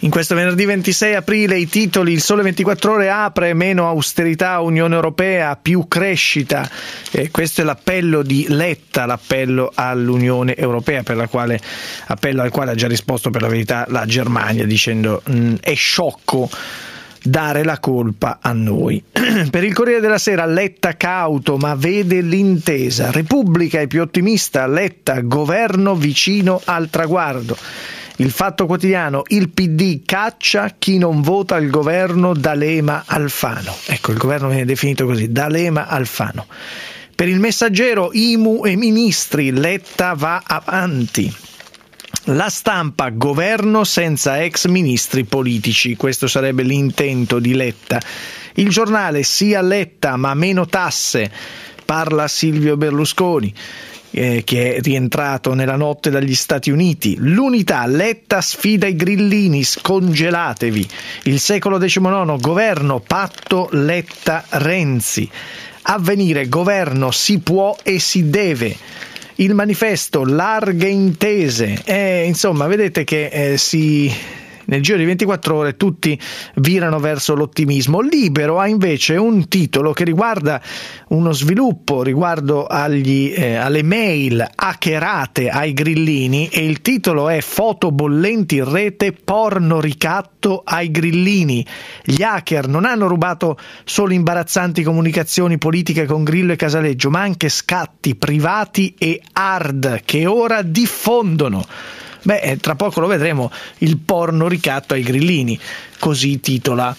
In questo venerdì 26 aprile i titoli: Il Sole 24 Ore apre, meno austerità, Unione Europea, più crescita. Questo è l'appello di Letta, l'appello all'Unione Europea, appello al quale ha già risposto per la verità la Germania, dicendo è sciocco dare la colpa a noi. Per il Corriere della Sera, Letta cauto ma vede l'intesa. Repubblica è più ottimista, Letta governo vicino al traguardo. Il Fatto Quotidiano, il PD caccia chi non vota il governo D'Alema-Alfano. Ecco, il governo viene definito così, D'Alema-Alfano. Per il Messaggero, IMU e ministri, Letta va avanti. La Stampa, governo senza ex ministri politici, questo sarebbe l'intento di Letta. Il Giornale, sì a Letta ma meno tasse, parla Silvio Berlusconi, che è rientrato nella notte dagli Stati Uniti. L'Unità, Letta sfida i grillini, scongelatevi. Il Secolo XIX, governo, patto Letta-Renzi. Avvenire, governo, si può e si deve. Il Manifesto, larghe intese. Insomma, vedete che nel giro di 24 ore tutti virano verso l'ottimismo. Libero ha invece un titolo che riguarda uno sviluppo riguardo alle mail hackerate ai grillini, e il titolo è foto bollenti in rete, porno ricatto ai grillini. Gli hacker non hanno rubato solo imbarazzanti comunicazioni politiche con Grillo e Casaleggio, ma anche scatti privati e hard che ora diffondono. Tra poco lo vedremo, il porno ricatto ai grillini, così titola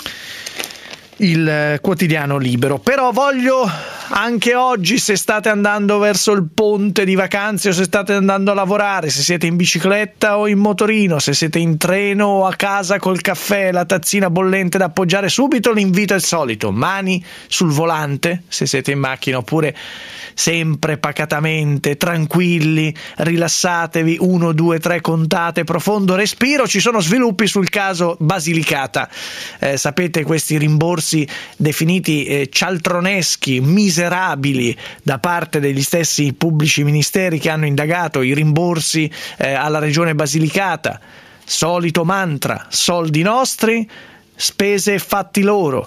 il quotidiano Libero. Però voglio anche oggi, se state andando verso il ponte di vacanze o se state andando a lavorare, se siete in bicicletta o in motorino, se siete in treno o a casa col caffè, la tazzina bollente da appoggiare subito, l'invito è il solito: mani sul volante se siete in macchina, oppure sempre pacatamente, tranquilli, rilassatevi, 1, 2, 3 contate, profondo respiro. Ci sono sviluppi sul caso Basilicata, sapete, questi rimborsi definiti cialtroneschi, miserabili da parte degli stessi pubblici ministeri che hanno indagato i rimborsi alla regione Basilicata. Solito mantra: soldi nostri, spese e fatti loro.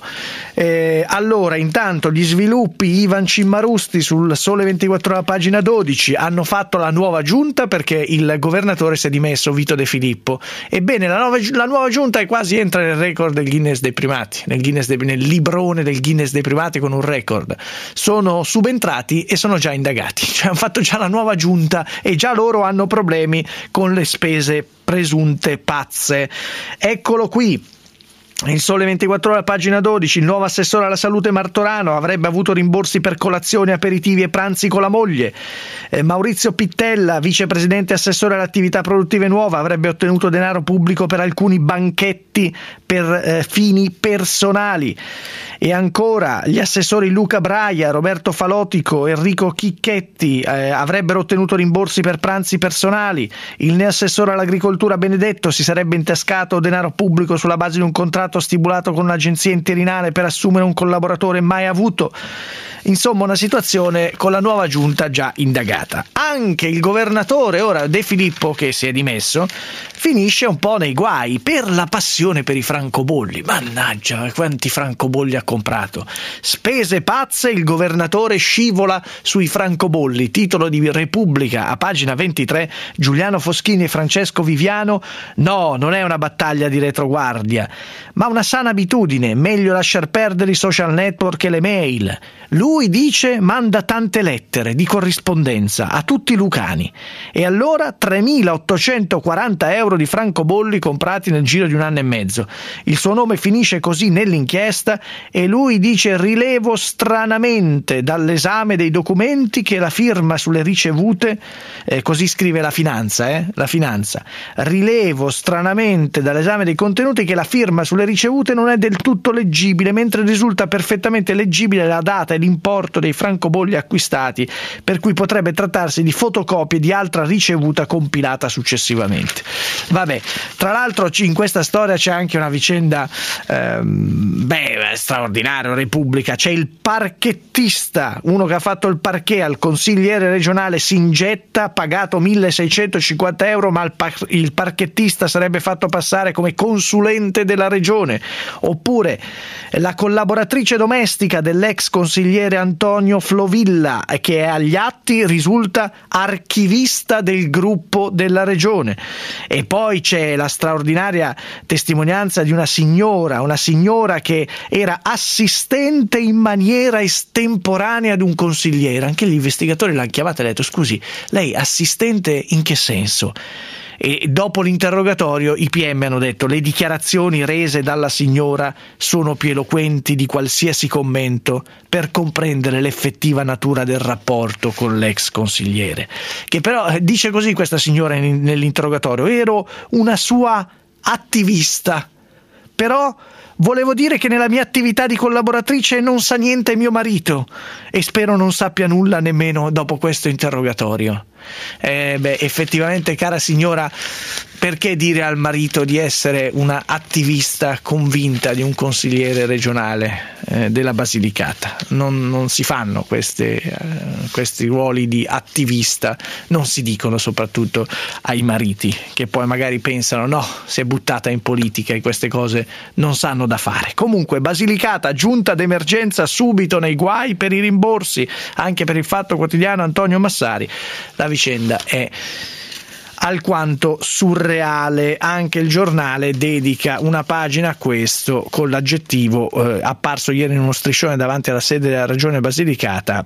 Allora, intanto gli sviluppi, Ivan Cimmarusti sul Sole 24 Ore, pagina 12, hanno fatto la nuova giunta perché il governatore si è dimesso, Vito De Filippo. Ebbene, la nuova giunta è quasi entra nel record del Guinness dei primati, nel librone del Guinness dei primati, con un record. Sono subentrati e sono già indagati, cioè hanno fatto già la nuova giunta e già loro hanno problemi con le spese presunte pazze. Eccolo qui. Il Sole 24 Ore, pagina 12, il nuovo assessore alla salute Martorano avrebbe avuto rimborsi per colazioni, aperitivi e pranzi con la moglie. Maurizio Pittella, vicepresidente assessore alle attività produttive nuova, avrebbe ottenuto denaro pubblico per alcuni banchetti per fini personali. E ancora, gli assessori Luca Braia, Roberto Falotico, Enrico Chicchetti avrebbero ottenuto rimborsi per pranzi personali. Il neassessore all'agricoltura Benedetto si sarebbe intascato denaro pubblico sulla base di un contratto stipulato con un'agenzia interinale per assumere un collaboratore mai avuto. Insomma, una situazione con la nuova giunta già indagata. Anche il governatore, ora De Filippo, che si è dimesso, finisce un po' nei guai per la passione per i francobolli. Mannaggia, quanti francobolli ha comprato. Spese pazze, il governatore scivola sui francobolli. Titolo di Repubblica a pagina 23, Giuliano Foschini e Francesco Viviano: no, non è una battaglia di retroguardia, ma una sana abitudine, meglio lasciar perdere i social network e le mail. Lui dice manda tante lettere di corrispondenza a tutti i lucani, e allora 3.840 euro di francobolli comprati nel giro di 1 anno e mezzo. Il suo nome finisce così nell'inchiesta e lui dice: rilevo stranamente dall'esame dei documenti che la firma sulle ricevute, così scrive la Finanza, rilevo stranamente dall'esame dei contenuti che la firma sulle somme ricevute non è del tutto leggibile, mentre risulta perfettamente leggibile la data e l'importo dei francobolli acquistati, per cui potrebbe trattarsi di fotocopie di altra ricevuta compilata successivamente. Vabbè, tra l'altro in questa storia c'è anche una vicenda straordinaria, Repubblica. C'è il parchettista, uno che ha fatto il parquet al consigliere regionale Singetta, pagato 1.650 euro, ma il parchettista sarebbe fatto passare come consulente della regione. Oppure la collaboratrice domestica dell'ex consigliere Antonio Flovilla, che è agli atti risulta archivista del gruppo della regione. E poi c'è la straordinaria testimonianza di una signora che era assistente in maniera estemporanea ad un consigliere. Anche gli investigatori l'hanno chiamata e ha detto: scusi, lei assistente in che senso? E dopo l'interrogatorio i PM hanno detto: le dichiarazioni rese dalla signora sono più eloquenti di qualsiasi commento per comprendere l'effettiva natura del rapporto con l'ex consigliere. Che però dice così questa signora nell'interrogatorio: ero una sua attivista, però volevo dire che nella mia attività di collaboratrice non sa niente mio marito, e spero non sappia nulla nemmeno dopo questo interrogatorio. Effettivamente, cara signora, perché dire al marito di essere una attivista convinta di un consigliere regionale della Basilicata? Non si fanno questi ruoli di attivista, non si dicono soprattutto ai mariti, che poi magari pensano: no, si è buttata in politica e queste cose non sanno da fare. Comunque, Basilicata, giunta d'emergenza subito nei guai per i rimborsi, anche per il Fatto Quotidiano Antonio Massari. La vicenda è alquanto surreale. Anche il Giornale dedica una pagina a questo con l'aggettivo apparso ieri in uno striscione davanti alla sede della Regione Basilicata: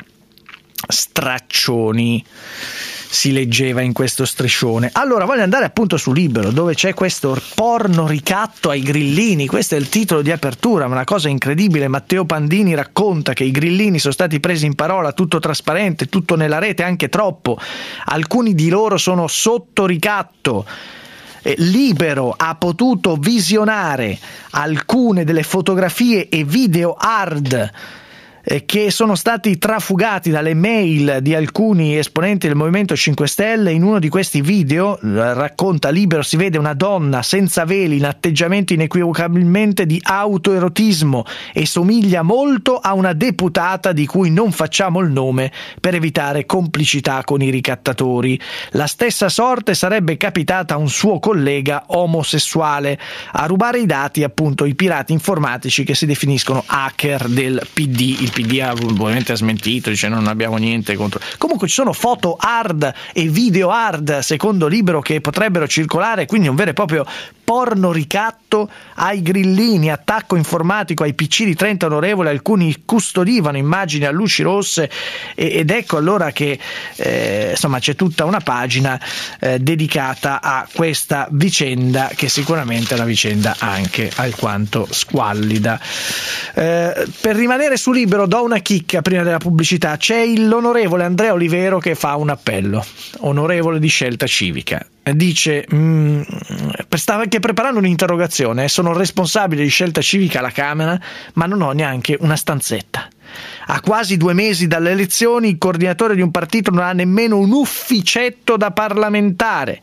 straccioni. Si leggeva in questo striscione. Allora voglio andare appunto su Libero, dove c'è questo porno ricatto ai grillini. Questo è il titolo di apertura, una cosa incredibile. Matteo Pandini racconta che i grillini sono stati presi in parola, tutto trasparente, tutto nella rete, anche troppo. Alcuni di loro sono sotto ricatto. Libero ha potuto visionare alcune delle fotografie e video hard che sono stati trafugati dalle mail di alcuni esponenti del Movimento 5 Stelle. In uno di questi video, racconta Libero, si vede una donna senza veli in atteggiamento inequivocabilmente di autoerotismo e somiglia molto a una deputata di cui non facciamo il nome per evitare complicità con i ricattatori. La stessa sorte sarebbe capitata a un suo collega omosessuale. A rubare i dati appunto i pirati informatici che si definiscono hacker del PD. Il PD ovviamente ha smentito, dice non abbiamo niente contro. Comunque ci sono foto hard e video hard, secondo Libero, che potrebbero circolare, quindi un vero e proprio porno ricatto ai grillini, attacco informatico ai PC di 30 onorevoli. Alcuni custodivano immagini a luci rosse ed ecco allora che insomma c'è tutta una pagina dedicata a questa vicenda, che sicuramente è una vicenda anche alquanto squallida. Per rimanere su Libero do una chicca prima della pubblicità. C'è l'onorevole Andrea Olivero che fa un appello, onorevole di Scelta Civica. Dice stava anche preparando un'interrogazione, sono responsabile di Scelta Civica alla Camera ma non ho neanche una stanzetta. A quasi 2 mesi dalle elezioni il coordinatore di un partito non ha nemmeno un ufficetto da parlamentare.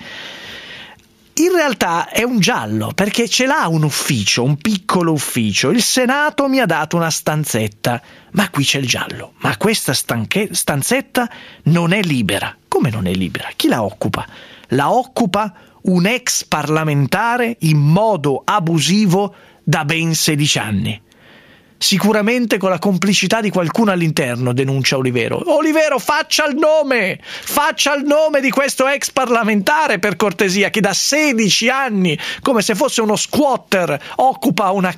In realtà è un giallo, perché ce l'ha un ufficio, un piccolo ufficio. Il Senato mi ha dato una stanzetta, ma qui c'è il giallo. Ma questa stanzetta non è libera. Come non è libera? Chi la occupa? La occupa un ex parlamentare in modo abusivo da ben 16 anni. Sicuramente con la complicità di qualcuno all'interno, denuncia Olivero. Olivero, faccia il nome di questo ex parlamentare, per cortesia, che da 16 anni, come se fosse uno squatter, occupa un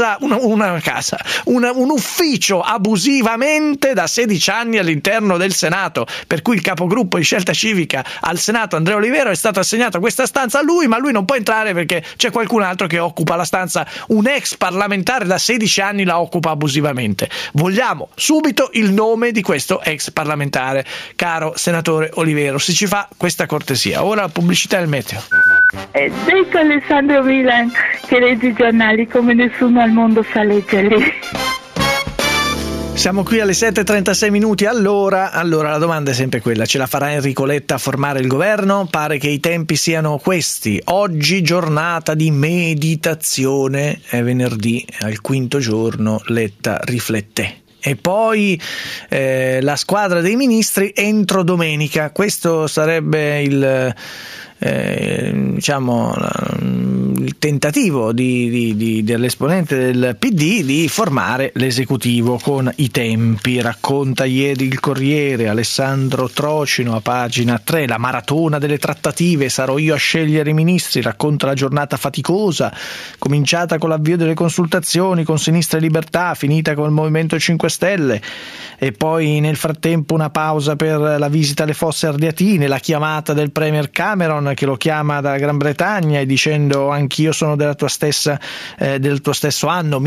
ufficio abusivamente da 16 anni all'interno del Senato, per cui il capogruppo di Scelta Civica al Senato, Andrea Olivero, è stato assegnato a questa stanza a lui, ma lui non può entrare perché c'è qualcun altro che occupa la stanza. Un ex parlamentare da 16 anni la occupa abusivamente. Vogliamo subito il nome di questo ex parlamentare, caro senatore Olivero, se ci fa questa cortesia. Ora la pubblicità e il meteo. Detto Alessandro Milan che legge i giornali come nessuno al mondo sa leggerli. Siamo qui alle 7:36 minuti. Allora, la domanda è sempre quella: ce la farà Enrico Letta a formare il governo? Pare che i tempi siano questi. Oggi giornata di meditazione, è venerdì, al quinto giorno Letta riflette. E poi la squadra dei ministri entro domenica. Questo sarebbe il tentativo dell'esponente del PD di formare l'esecutivo con i tempi. Racconta ieri il Corriere, Alessandro Trocino a pagina 3, la maratona delle trattative, sarò io a scegliere i ministri. Racconta la giornata faticosa, cominciata con l'avvio delle consultazioni con Sinistra e Libertà, finita con il Movimento 5 Stelle, e poi nel frattempo una pausa per la visita alle Fosse Ardeatine, la chiamata del Premier Cameron che lo chiama dalla Gran Bretagna e dicendo anch'io sono del tuo stesso anno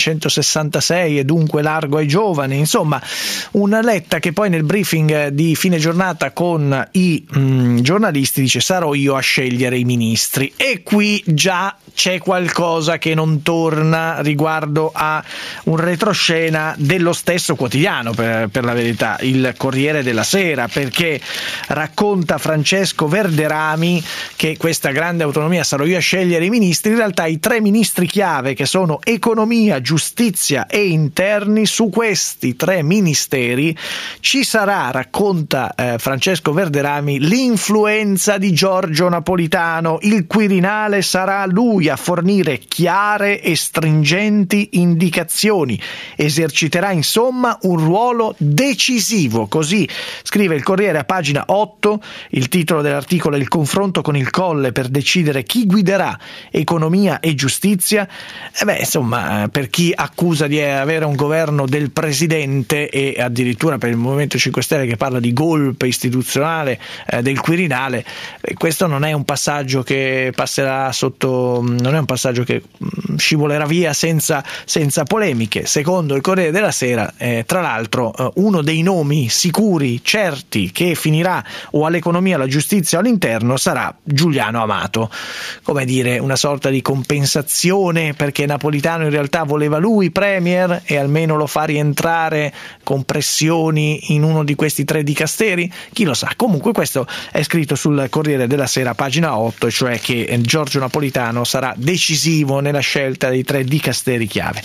1966 e dunque largo ai giovani. Insomma, una Letta che poi nel briefing di fine giornata con i giornalisti dice sarò io a scegliere i ministri, e qui già c'è qualcosa che non torna riguardo a un retroscena dello stesso quotidiano, per la verità, il Corriere della Sera, perché racconta Francesco Verderami che questa grande autonomia, sarò io a scegliere i ministri, in realtà i tre ministri chiave che sono economia, giustizia e interni, su questi tre ministeri ci sarà, racconta Francesco Verderami, l'influenza di Giorgio Napolitano. Il Quirinale sarà lui a fornire chiare e stringenti indicazioni, eserciterà insomma un ruolo decisivo, così scrive il Corriere a pagina 8. Il titolo dell'articolo è il confronto con il Colle per decidere chi guiderà economia e giustizia. Insomma, per chi accusa di avere un governo del presidente, e addirittura per il Movimento 5 Stelle che parla di golpe istituzionale del Quirinale, questo non è un passaggio che passerà sotto, non è un passaggio che scivolerà via senza polemiche. Secondo il Corriere della Sera, tra l'altro, uno dei nomi sicuri, certi, che finirà o all'economia, alla giustizia o all'interno sarà Giuliano Amato. Come dire, una sorta di compensazione, perché Napolitano in realtà voleva lui premier e almeno lo fa rientrare con pressioni in uno di questi tre dicasteri? Chi lo sa. Comunque questo è scritto sul Corriere della Sera pagina 8, cioè che Giorgio Napolitano sarà decisivo nella scelta dei tre dicasteri chiave.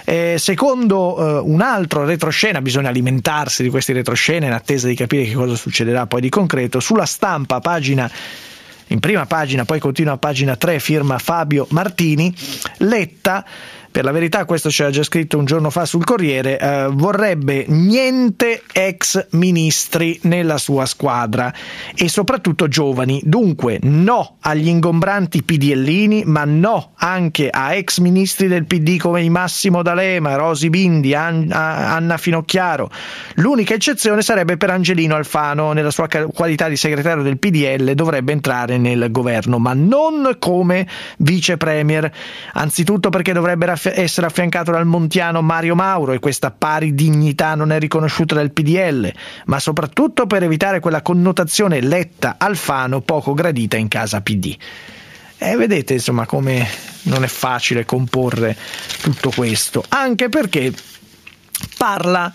Secondo un altro retroscena, bisogna alimentarsi di questi retroscene in attesa di capire che cosa succederà poi di concreto. Sulla Stampa, in prima pagina, poi continua a pagina 3, firma Fabio Martini, Letta, per la verità questo c'era già scritto un giorno fa sul Corriere, vorrebbe niente ex ministri nella sua squadra e soprattutto giovani, dunque no agli ingombranti PDLini, ma no anche a ex ministri del PD come Massimo D'Alema, Rosi Bindi, Anna Finocchiaro. L'unica eccezione sarebbe per Angelino Alfano, nella sua qualità di segretario del PDL dovrebbe entrare nel governo, ma non come vice premier, anzitutto perché dovrebbe essere affiancato dal montiano Mario Mauro e questa pari dignità non è riconosciuta dal PDL, ma soprattutto per evitare quella connotazione Letta-Alfano poco gradita in casa PD. Vedete insomma come non è facile comporre tutto questo, anche perché parla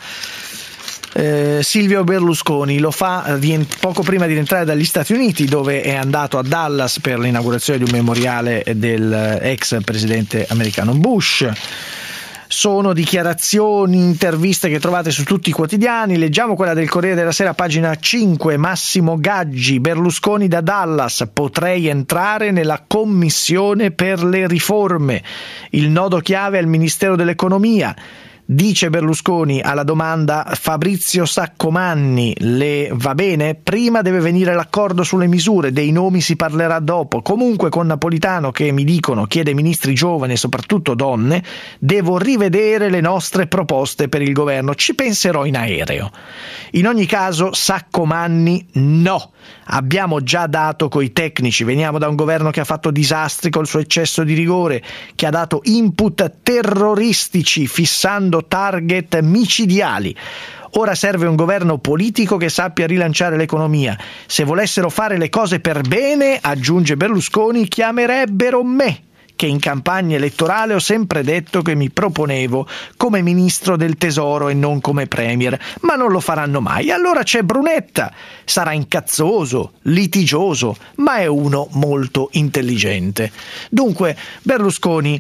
Silvio Berlusconi, lo fa poco prima di rientrare dagli Stati Uniti, dove è andato a Dallas per l'inaugurazione di un memoriale del ex presidente americano Bush. Sono dichiarazioni, interviste che trovate su tutti i quotidiani. Leggiamo quella del Corriere della Sera, pagina 5, Massimo Gaggi, Berlusconi da Dallas, potrei entrare nella commissione per le riforme, il nodo chiave al Ministero dell'Economia. Dice Berlusconi alla domanda Fabrizio Saccomanni, le va bene? Prima deve venire l'accordo sulle misure, dei nomi si parlerà dopo. Comunque con Napolitano, che mi dicono chiede ministri giovani e soprattutto donne, devo rivedere le nostre proposte per il governo, ci penserò in aereo. In ogni caso Saccomanni no. Abbiamo già dato coi tecnici, veniamo da un governo che ha fatto disastri col suo eccesso di rigore, che ha dato input terroristici fissando target micidiali. Ora serve un governo politico che sappia rilanciare l'economia. Se volessero fare le cose per bene, aggiunge Berlusconi, chiamerebbero me, che in campagna elettorale ho sempre detto che mi proponevo come ministro del tesoro e non come premier, ma non lo faranno mai. Allora c'è Brunetta, sarà incazzoso, litigioso, ma è uno molto intelligente. Dunque Berlusconi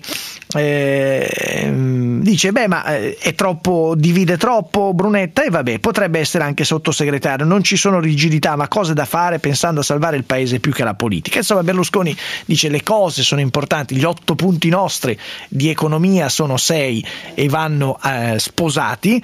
dice è troppo, divide troppo Brunetta, e vabbè, potrebbe essere anche sottosegretario, non ci sono rigidità ma cose da fare pensando a salvare il paese più che la politica. Insomma, Berlusconi dice le cose sono importanti, gli 8 punti nostri di economia sono 6 e vanno sposati,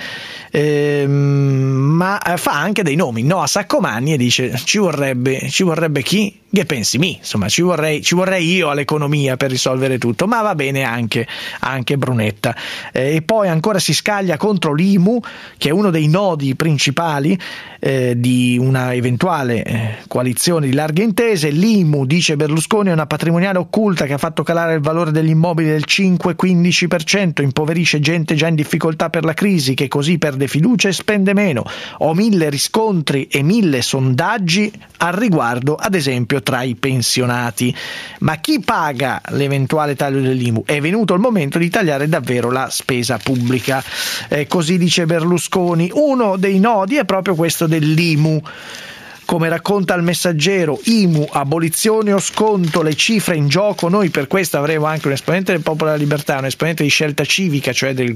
ma fa anche dei nomi, no a Saccomanni, e dice ci vorrebbe chi? Che pensi mi, insomma ci vorrei io all'economia per risolvere tutto, ma va bene anche Brunetta. E poi ancora si scaglia contro l'IMU, che è uno dei nodi principali di una eventuale coalizione di larghe intese. L'IMU, dice Berlusconi, è una patrimoniale occulta che ha fatto calare il valore degli immobili del 5-15%, impoverisce gente già in difficoltà per la crisi, che così perde fiducia e spende meno. Ho 1000 riscontri e 1000 sondaggi al riguardo, ad esempio tra i pensionati. Ma chi paga l'eventuale taglio dell'IMU? È venuto il momento di tagliare davvero la spesa pubblica, così dice Berlusconi. Uno dei nodi è proprio questo dell'IMU. Come racconta il Messaggero, IMU, abolizione o sconto, le cifre in gioco. Noi per questo avremo anche un esponente del Popolo della Libertà, un esponente di Scelta Civica, cioè del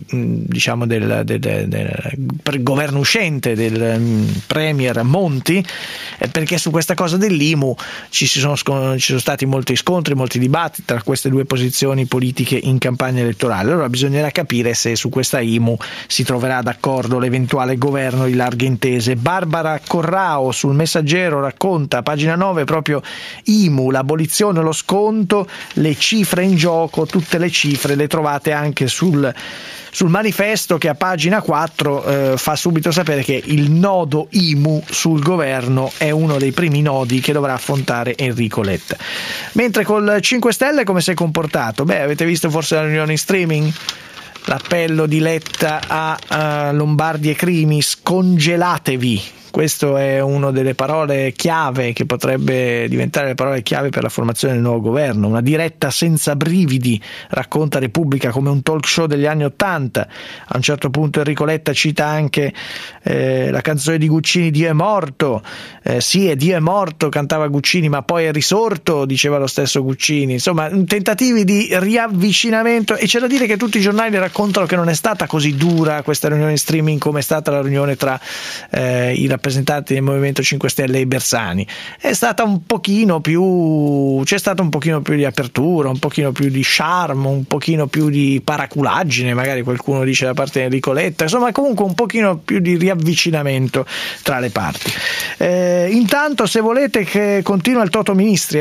governo uscente del premier Monti, perché su questa cosa dell'IMU ci sono stati molti scontri, molti dibattiti tra queste due posizioni politiche in campagna elettorale. Allora bisognerà capire se su questa IMU si troverà d'accordo l'eventuale governo di larghe intese. Barbara Corrao sul Messaggero racconta, pagina 9, proprio IMU, l'abolizione, lo sconto, le cifre in gioco. Tutte le cifre le trovate anche sul manifesto, che a pagina 4 fa subito sapere che il nodo IMU sul governo è uno dei primi nodi che dovrà affrontare Enrico Letta. Mentre col 5 Stelle come si è comportato? Avete visto forse la riunione in streaming? L'appello di Letta a Lombardi e Crimi: scongelatevi. Questo è una delle parole chiave che potrebbe diventare le parole chiave per la formazione del nuovo governo. Una diretta senza brividi, racconta Repubblica, come un talk show degli anni '80. A un certo punto Enrico Letta cita anche la canzone di Guccini, Dio è morto. Sì, Dio è morto, cantava Guccini, ma poi è risorto, diceva lo stesso Guccini. Insomma, tentativi di riavvicinamento, e c'è da dire che tutti i giornali raccontano che non è stata così dura questa riunione in streaming come è stata la riunione tra i rappresentanti del Movimento 5 Stelle e i Bersani. È stata un pochino più, c'è stato un pochino più di apertura, un pochino più di charme, un pochino più di paraculaggine, magari qualcuno dice da parte di Enrico Letta, insomma comunque un pochino più di riavvicinamento tra le parti. Intanto, se volete, che continua il Toto Ministri,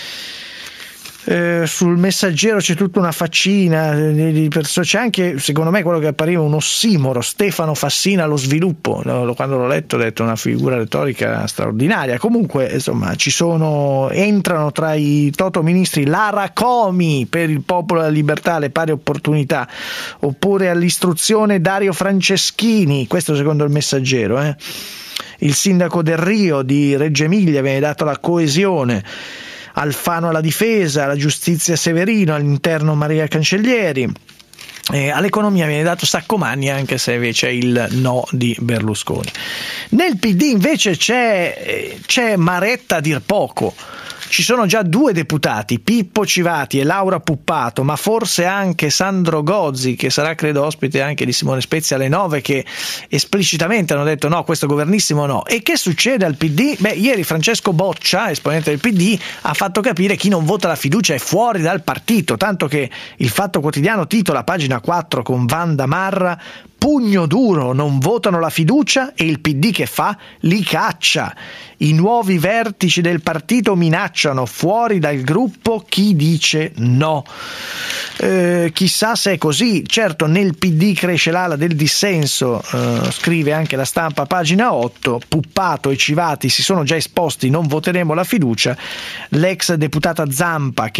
sul Messaggero c'è tutta una faccina di persone, c'è anche secondo me quello che appariva un ossimoro, Stefano Fassina allo sviluppo. Quando l'ho letto ho detto una figura retorica straordinaria. Comunque insomma entrano tra i Toto Ministri Lara Comi per il Popolo della Libertà, le pari opportunità, oppure all'istruzione Dario Franceschini, questo secondo il Messaggero. Il sindaco Del Rio di Reggio Emilia viene dato la coesione, Alfano alla difesa, alla giustizia Severino, all'interno Maria Cancellieri, all'economia viene dato Saccomanni, anche se invece è il no di Berlusconi. Nel PD invece c'è Maretta a dir poco. Ci sono già 2 deputati, Pippo Civati e Laura Puppato, ma forse anche Sandro Gozzi, che sarà credo ospite anche di Simone Spezia alle 9, che esplicitamente hanno detto no, questo governissimo no. E che succede al PD? Ieri Francesco Boccia, esponente del PD, ha fatto capire chi non vota la fiducia è fuori dal partito, tanto che il Fatto Quotidiano titola, pagina 4, con Wanda Marra: pugno duro, non votano la fiducia e il PD che fa? Li caccia. I nuovi vertici del partito minacciano fuori dal gruppo chi dice no. Chissà se è così. Certo, nel PD cresce l'ala del dissenso, scrive anche La Stampa, pagina 8. Puppato e Civati si sono già esposti, non voteremo la fiducia. L'ex deputata Zampa,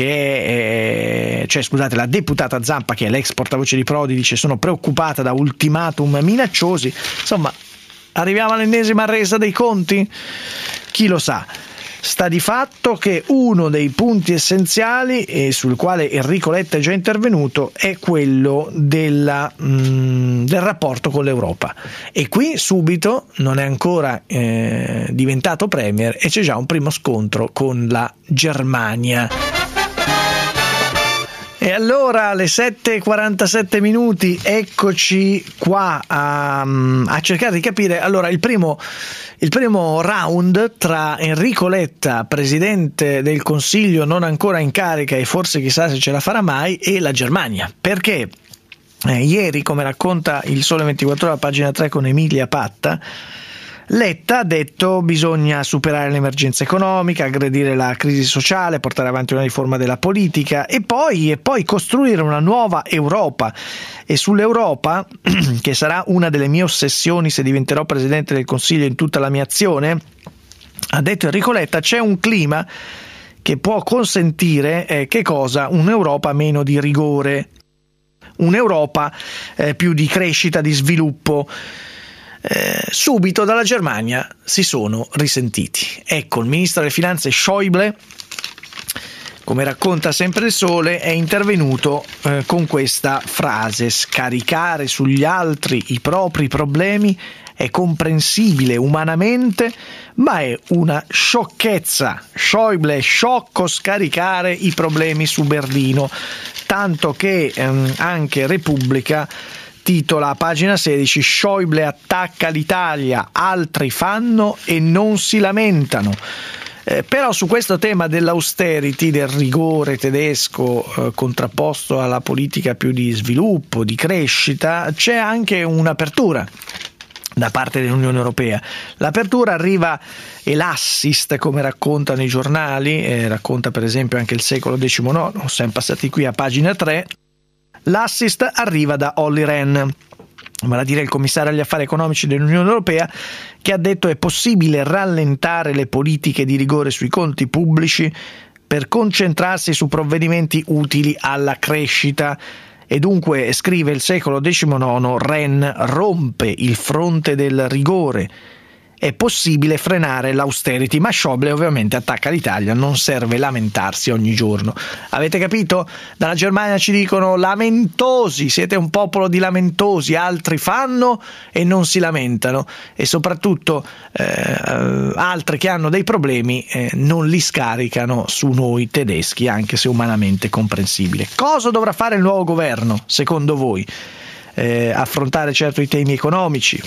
la deputata Zampa, che è l'ex portavoce di Prodi, dice: sono preoccupata da ultimatum minacciosi. Insomma, Arriviamo all'ennesima resa dei conti? Chi lo sa? Sta di fatto che uno dei punti essenziali, e sul quale Enrico Letta è già intervenuto, è quello del rapporto con l'Europa. E qui subito non è ancora diventato premier e c'è già un primo scontro con la Germania. E allora alle 7:47 minuti eccoci qua a cercare di capire. Allora il primo round tra Enrico Letta, presidente del Consiglio non ancora in carica e forse chissà se ce la farà mai, e la Germania. Perché ieri, come racconta il Sole 24 Ore, pagina 3 con Emilia Patta, Letta ha detto bisogna superare l'emergenza economica, aggredire la crisi sociale, portare avanti una riforma della politica e poi costruire una nuova Europa. E sull'Europa, che sarà una delle mie ossessioni se diventerò Presidente del Consiglio in tutta la mia azione, ha detto Enrico Letta, c'è un clima che può consentire che cosa? Un'Europa meno di rigore, un'Europa più di crescita, di sviluppo. Subito dalla Germania si sono risentiti. Ecco, il ministro delle finanze Schäuble, come racconta sempre il Sole, è intervenuto con questa frase: scaricare sugli altri i propri problemi è comprensibile umanamente, ma è una sciocchezza. Schäuble è sciocco scaricare i problemi su Berlino, tanto che anche Repubblica titola a pagina 16: Schäuble attacca l'Italia, altri fanno e non si lamentano. Però su questo tema dell'austerity, del rigore tedesco contrapposto alla politica più di sviluppo, di crescita, c'è anche un'apertura da parte dell'Unione Europea. L'apertura arriva, e l'assist, come raccontano i giornali, racconta per esempio anche il Secolo XIX, siamo passati qui a pagina 3, l'assist arriva da Olli Rehn, vale a dire il commissario agli affari economici dell'Unione Europea, che ha detto è possibile rallentare le politiche di rigore sui conti pubblici per concentrarsi su provvedimenti utili alla crescita. E dunque, scrive il Secolo XIX, Rehn rompe il fronte del rigore. È possibile frenare l'austerity, ma Schäuble ovviamente attacca l'Italia, non serve lamentarsi ogni giorno. Avete capito? Dalla Germania ci dicono lamentosi, siete un popolo di lamentosi, altri fanno e non si lamentano, e soprattutto altri che hanno dei problemi non li scaricano su noi tedeschi, anche se umanamente comprensibile. Cosa dovrà fare il nuovo governo, secondo voi? Affrontare certo i temi economici,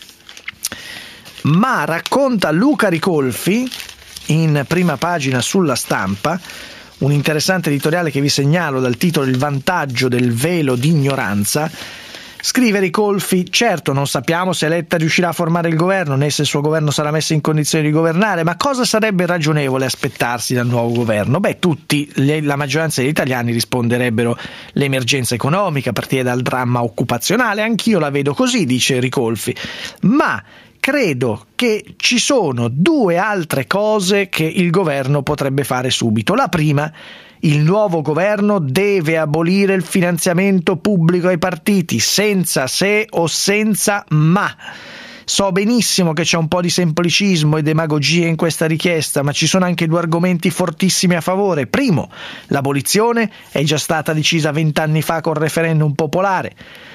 ma racconta Luca Ricolfi in prima pagina sulla Stampa un interessante editoriale che vi segnalo dal titolo Il vantaggio del velo d'ignoranza. Scrive Ricolfi: certo non sappiamo se Letta riuscirà a formare il governo né se il suo governo sarà messo in condizione di governare, ma cosa sarebbe ragionevole aspettarsi dal nuovo governo? La maggioranza degli italiani risponderebbero l'emergenza economica a partire dal dramma occupazionale. Anch'io la vedo così, dice Ricolfi, ma credo che ci sono due altre cose che il governo potrebbe fare subito. La prima: il nuovo governo deve abolire il finanziamento pubblico ai partiti, senza se o senza ma. So benissimo che c'è un po' di semplicismo e demagogia in questa richiesta, ma ci sono anche due argomenti fortissimi a favore. Primo, l'abolizione è già stata decisa 20 anni fa col referendum popolare.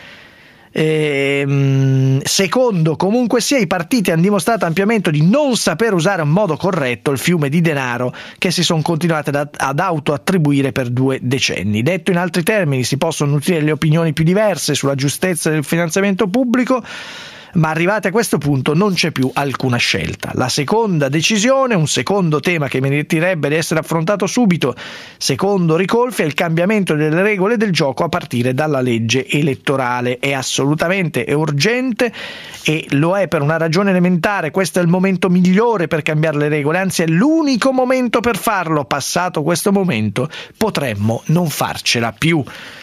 Secondo, comunque sia, i partiti hanno dimostrato ampiamente di non saper usare in modo corretto il fiume di denaro che si sono continuati ad autoattribuire per 2 decenni. Detto in altri termini, si possono nutrire le opinioni più diverse sulla giustezza del finanziamento pubblico, ma arrivati a questo punto non c'è più alcuna scelta. La seconda decisione, un secondo tema che meriterebbe di essere affrontato subito, secondo Ricolfi, è il cambiamento delle regole del gioco a partire dalla legge elettorale. È assolutamente urgente e lo è per una ragione elementare: questo è il momento migliore per cambiare le regole, anzi è l'unico momento per farlo. Passato questo momento potremmo non farcela più.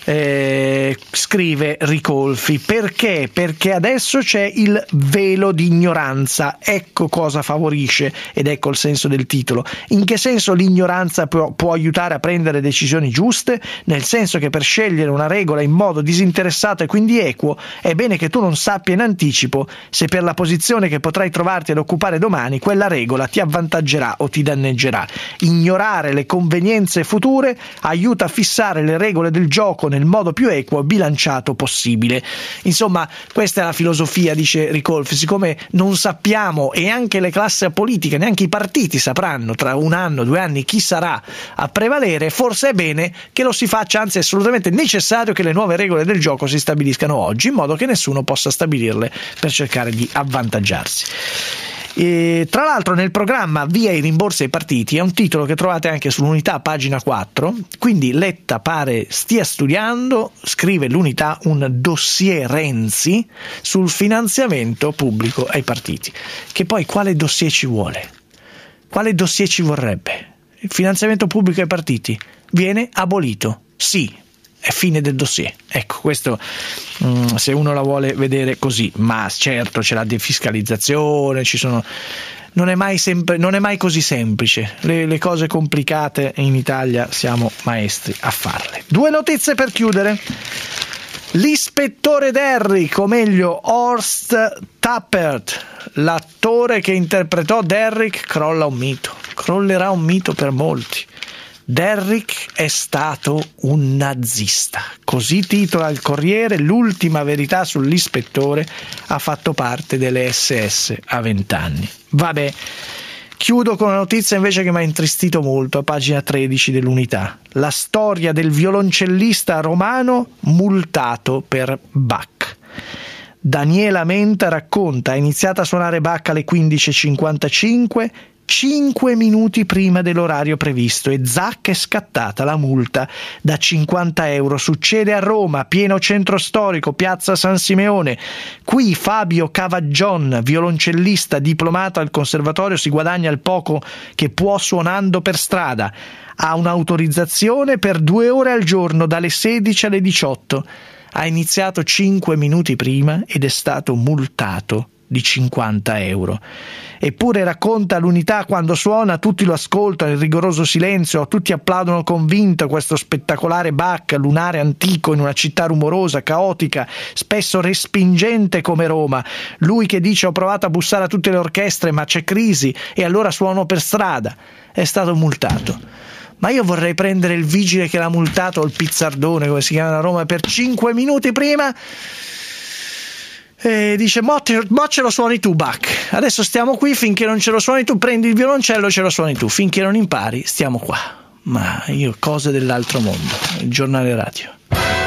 scrive Ricolfi. Perché? Perché adesso c'è il velo di ignoranza, ecco cosa favorisce, ed ecco il senso del titolo. In che senso l'ignoranza può aiutare a prendere decisioni giuste? Nel senso che per scegliere una regola in modo disinteressato e quindi equo è bene che tu non sappia in anticipo se per la posizione che potrai trovarti ad occupare domani quella regola ti avvantaggerà o ti danneggerà. Ignorare le convenienze future aiuta a fissare le regole del gioco nel modo più equo e bilanciato possibile. Insomma, questa è la filosofia, dice Ricolfi. Siccome non sappiamo, e anche le classi politiche, neanche i partiti sapranno tra 1 anno, 2 anni chi sarà a prevalere, forse è bene che lo si faccia, anzi è assolutamente necessario che le nuove regole del gioco si stabiliscano oggi, in modo che nessuno possa stabilirle per cercare di avvantaggiarsi. E, tra l'altro, nel programma Via i rimborsi ai partiti è un titolo che trovate anche sull'Unità, pagina 4, quindi Letta pare stia studiando, scrive l'Unità, un dossier Renzi sul finanziamento pubblico ai partiti. Che poi quale dossier ci vuole? Quale dossier ci vorrebbe? Il finanziamento pubblico ai partiti viene abolito, sì, è fine del dossier. Ecco, questo se uno la vuole vedere così, ma certo c'è la defiscalizzazione, non è mai così semplice. Le cose complicate in Italia siamo maestri a farle. 2 notizie per chiudere. L'ispettore Derrick, o meglio Horst Tappert, l'attore che interpretò Derrick, crollerà un mito per molti. Derrick è stato un nazista, così titola il Corriere. L'ultima verità sull'ispettore: ha fatto parte delle SS a 20 anni. Vabbè, chiudo con una notizia invece che mi ha intristito molto, a pagina 13 dell'Unità. La storia del violoncellista romano multato per Bach. Daniela Menta racconta: ha iniziato a suonare Bach alle 15:55, 5 minuti prima dell'orario previsto, e zac è scattata la multa da 50 euro. Succede a Roma, pieno centro storico, piazza San Simeone. Qui Fabio Cavaggion, violoncellista diplomato al conservatorio, si guadagna il poco che può suonando per strada. Ha un'autorizzazione per 2 ore al giorno, dalle 16 alle 18. Ha iniziato 5 minuti prima ed è stato multato di 50 euro. Eppure, racconta l'Unità, quando suona tutti lo ascoltano in rigoroso silenzio, tutti applaudono convinto questo spettacolare Bach, lunare antico in una città rumorosa, caotica, spesso respingente come Roma. Lui che dice: ho provato a bussare a tutte le orchestre ma c'è crisi e allora suono per strada. È stato multato. Ma io vorrei prendere il vigile che l'ha multato, o il pizzardone come si chiama a Roma, per 5 minuti prima. E dice: mo ce lo suoni tu Bach, adesso stiamo qui finché non ce lo suoni tu, prendi il violoncello e ce lo suoni tu, finché non impari stiamo qua. Ma io, cose dell'altro mondo. Il giornale radio.